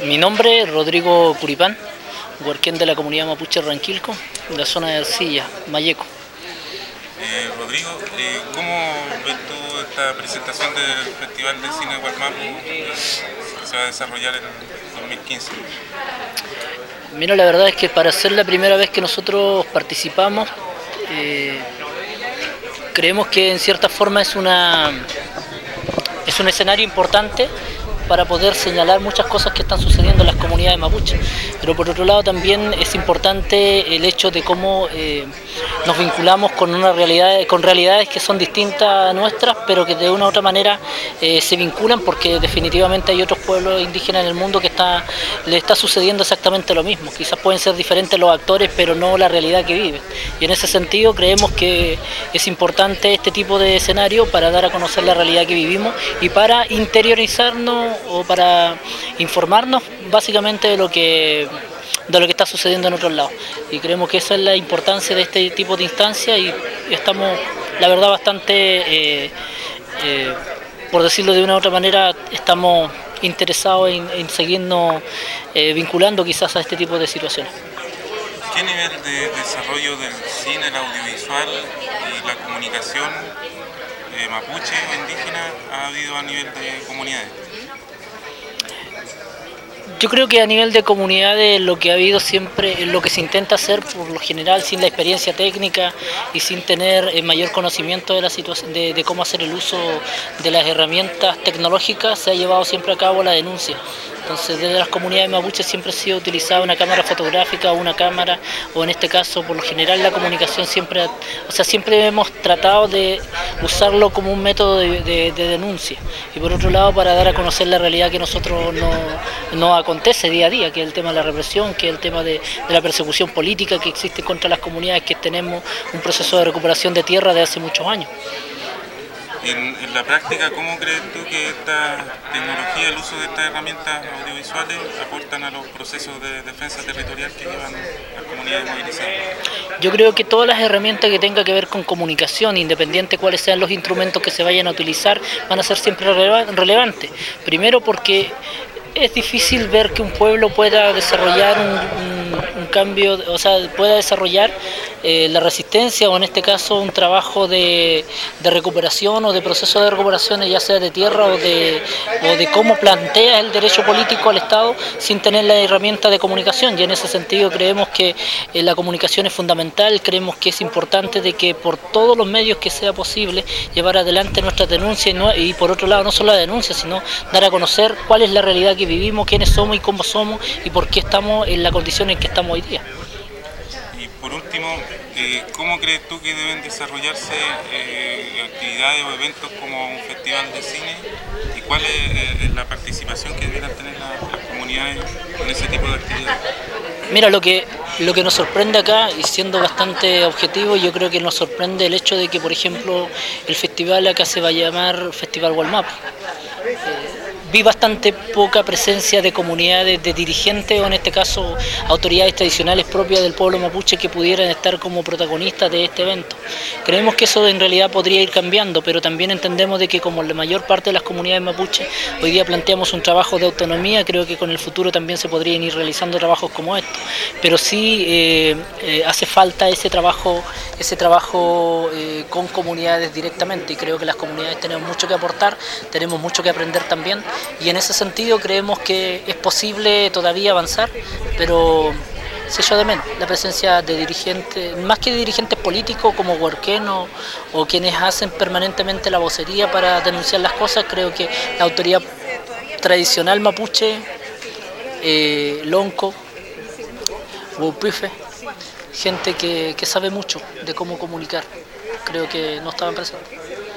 Mi nombre es Rodrigo Curipán, huarquén de la comunidad mapuche Ranquilco, de la zona de Arcilla, Mayeco. Rodrigo, ¿cómo ves tú esta presentación del Festival de Cine Gualmapu que se va a desarrollar en 2015? Mira, la verdad es que para ser la primera vez que nosotros participamos, creemos que en cierta forma es un escenario importante para poder señalar muchas cosas que están sucediendo en las comunidades mapuches. Pero por otro lado también es importante el hecho de cómo nos vinculamos con realidades que son distintas a nuestras, pero que de una u otra manera se vinculan, porque definitivamente hay otros pueblos indígenas en el mundo que le está sucediendo exactamente lo mismo. Quizás pueden ser diferentes los actores, pero no la realidad que viven. Y en ese sentido creemos que es importante este tipo de escenario para dar a conocer la realidad que vivimos y para interiorizarnos o para informarnos básicamente de lo que está sucediendo en otros lados. Y creemos que esa es la importancia de este tipo de instancias y estamos, la verdad, bastante, por decirlo de una u otra manera, estamos interesados en seguirnos vinculando quizás a este tipo de situaciones. ¿Qué nivel de desarrollo del cine, el audiovisual y la comunicación mapuche o indígena ha habido a nivel de comunidades? Yo creo que a nivel de comunidades lo que ha habido siempre, lo que se intenta hacer por lo general sin la experiencia técnica y sin tener mayor conocimiento de la situación, de cómo hacer el uso de las herramientas tecnológicas, se ha llevado siempre a cabo la denuncia. Entonces, desde las comunidades mapuches siempre ha sido utilizada una cámara fotográfica o una cámara, o en este caso, por lo general, la comunicación siempre hemos tratado de usarlo como un método de denuncia. Y por otro lado, para dar a conocer la realidad que nosotros nos acontece día a día, que es el tema de la represión, que es el tema de la persecución política que existe contra las comunidades, que tenemos un proceso de recuperación de tierra de hace muchos años. En la práctica, ¿cómo crees tú que esta tecnología, el uso de estas herramientas audiovisuales aportan a los procesos de defensa territorial que llevan las comunidades movilizadas? Yo creo que todas las herramientas que tengan que ver con comunicación, independiente cuáles sean los instrumentos que se vayan a utilizar, van a ser siempre relevantes. Primero porque es difícil ver que un pueblo pueda desarrollar un cambio, o sea, pueda desarrollar la resistencia, o en este caso un trabajo de recuperación o de proceso de recuperación, ya sea de tierra o de cómo plantea el derecho político al Estado sin tener la herramienta de comunicación. Y en ese sentido creemos que la comunicación es fundamental, creemos que es importante de que por todos los medios que sea posible llevar adelante nuestras denuncias y por otro lado no solo la denuncia, sino dar a conocer cuál es la realidad que vivimos, quiénes somos y cómo somos y por qué estamos en la condición en que estamos hoy día. Y por último, ¿cómo crees tú que deben desarrollarse actividades o eventos como un festival de cine? ¿Y cuál es la participación que debieran tener las comunidades en ese tipo de actividades? Mira, lo que nos sorprende acá, y siendo bastante objetivo, yo creo que nos sorprende el hecho de que, por ejemplo, el festival acá se va a llamar Festival Gualmapu. Vi bastante poca presencia de comunidades, de dirigentes o en este caso autoridades tradicionales propias del pueblo mapuche que pudieran estar como protagonistas de este evento. Creemos que eso en realidad podría ir cambiando, pero también entendemos de que como la mayor parte de las comunidades mapuche hoy día planteamos un trabajo de autonomía, creo que con el futuro también se podrían ir realizando trabajos como estos. Pero sí hace falta ese trabajo con comunidades directamente, y creo que las comunidades tenemos mucho que aportar, tenemos mucho que aprender también. Y en ese sentido creemos que es posible todavía avanzar, pero se echa de menos la presencia de dirigentes, más que de dirigentes políticos como huarquén o quienes hacen permanentemente la vocería para denunciar las cosas. Creo que la autoridad tradicional mapuche, lonco, huaupife, gente que sabe mucho de cómo comunicar, creo que no estaban presentes.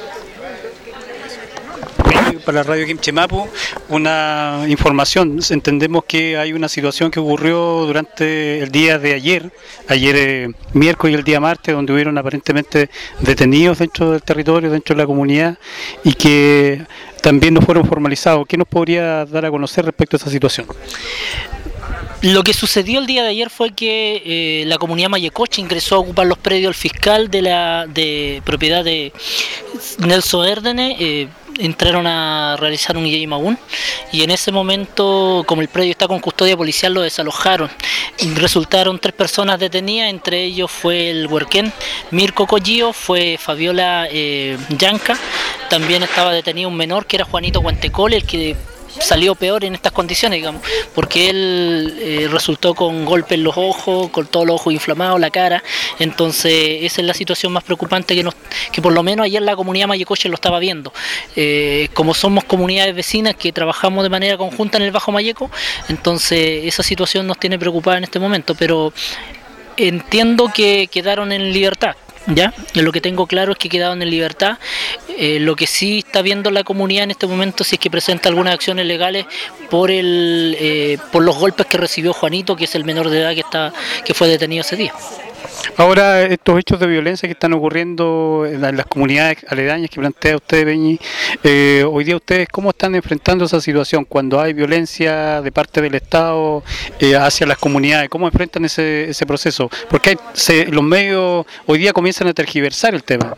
Para Radio Quimchemapu, una información. Entendemos que hay una situación que ocurrió durante el día de ayer miércoles y el día martes, donde hubieron aparentemente detenidos dentro del territorio, dentro de la comunidad, y que también no fueron formalizados. ¿Qué nos podría dar a conocer respecto a esa situación? Lo que sucedió el día de ayer fue que la comunidad Mayecoche ingresó a ocupar los predios del fiscal de propiedad de Nelson Erdene. Entraron a realizar un Yeymaún y en ese momento, como el predio está con custodia policial, lo desalojaron. Resultaron 3 personas detenidas, entre ellos fue el huerquén Mirko Collío, fue Fabiola Yanca, también estaba detenido un menor que era Juanito Guantecol, el que salió peor en estas condiciones, digamos, porque él resultó con golpes en los ojos, con todos los ojos inflamados, la cara. Entonces esa es la situación más preocupante que por lo menos ayer la comunidad Mayecoche lo estaba viendo. Como somos comunidades vecinas que trabajamos de manera conjunta en el Bajo Mayeco, entonces esa situación nos tiene preocupada en este momento, pero entiendo que quedaron en libertad. ¿Ya? Lo que tengo claro es que quedaron en libertad. Lo que sí está viendo la comunidad en este momento, si es que presenta algunas acciones legales por los golpes que recibió Juanito, que es el menor de edad que fue detenido ese día. Ahora, estos hechos de violencia que están ocurriendo en las comunidades aledañas que plantea usted, Peñi, hoy día ustedes, ¿cómo están enfrentando esa situación cuando hay violencia de parte del Estado hacia las comunidades? ¿Cómo enfrentan ese proceso? Porque los medios hoy día comienzan a tergiversar el tema.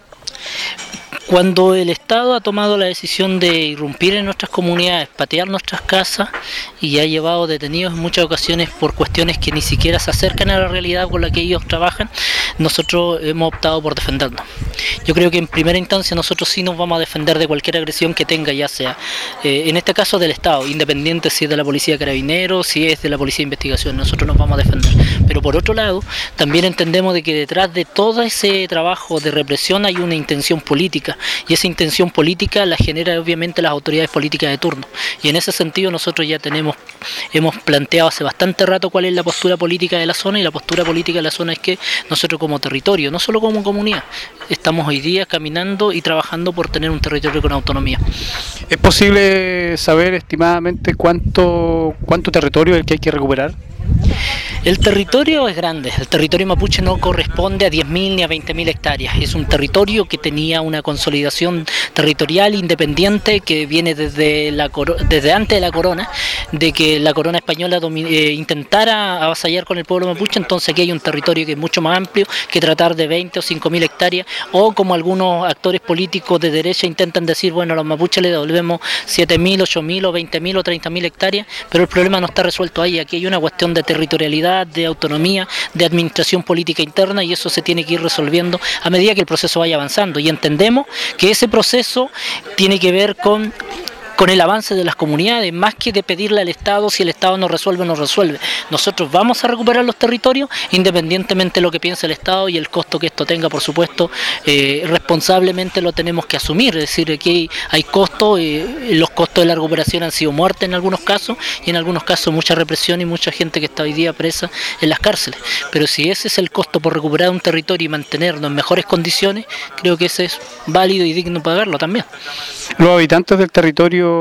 Cuando el Estado ha tomado la decisión de irrumpir en nuestras comunidades, patear nuestras casas y ha llevado detenidos en muchas ocasiones por cuestiones que ni siquiera se acercan a la realidad con la que ellos trabajan, nosotros hemos optado por defendernos. Yo creo que en primera instancia nosotros sí nos vamos a defender de cualquier agresión que tenga, ya sea en este caso del Estado, independiente si es de la Policía de Carabineros, si es de la Policía de Investigación, nosotros nos vamos a defender. Pero por otro lado, también entendemos de que detrás de todo ese trabajo de represión hay una intención política, y esa intención política la genera obviamente las autoridades políticas de turno, y en ese sentido nosotros ya hemos planteado hace bastante rato cuál es la postura política de la zona, y la postura política de la zona es que nosotros como territorio, no solo como comunidad, estamos hoy día caminando y trabajando por tener un territorio con autonomía. ¿Es posible saber estimadamente cuánto territorio es el que hay que recuperar? El territorio es grande, el territorio mapuche no corresponde a 10.000 ni a 20.000 hectáreas, es un territorio que tenía una consolidación territorial independiente que viene desde antes de la corona, de que la corona española intentara avasallar con el pueblo mapuche. Entonces aquí hay un territorio que es mucho más amplio que tratar de 20 o 5.000 hectáreas, o como algunos actores políticos de derecha intentan decir, bueno, a los mapuches le devolvemos 7.000, 8.000 o 20.000 o 30.000 hectáreas, pero el problema no está resuelto ahí. Aquí hay una cuestión de territorialidad, de autonomía, de administración política interna, y eso se tiene que ir resolviendo a medida que el proceso vaya avanzando, y entendemos que ese proceso tiene que ver con el avance de las comunidades, más que de pedirle al Estado si el Estado no resuelve o no resuelve. Nosotros vamos a recuperar los territorios independientemente de lo que piense el Estado, y el costo que esto tenga, por supuesto, responsablemente lo tenemos que asumir. Es decir, aquí hay costos, los costos de la recuperación han sido muerte en algunos casos, y en algunos casos mucha represión y mucha gente que está hoy día presa en las cárceles. Pero si ese es el costo por recuperar un territorio y mantenerlo en mejores condiciones, creo que ese es válido y digno pagarlo también. ¿Los habitantes del territorio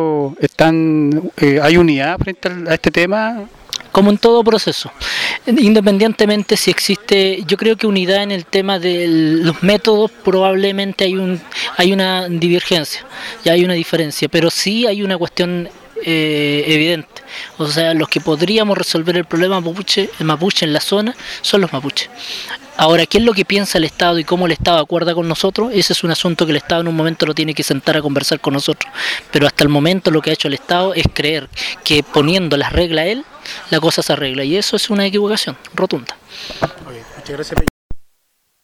hay unidad frente a este tema? Como en todo proceso, independientemente si existe, yo creo que unidad en el tema de los métodos, probablemente hay una divergencia, ya hay una diferencia, pero sí hay una cuestión evidente. O sea, los que podríamos resolver el problema mapuche en la zona son los mapuches. Ahora, ¿qué es lo que piensa el Estado y cómo el Estado acuerda con nosotros? Ese es un asunto que el Estado en un momento lo tiene que sentar a conversar con nosotros. Pero hasta el momento lo que ha hecho el Estado es creer que poniendo las reglas a él, la cosa se arregla. Y eso es una equivocación rotunda. Muchas gracias.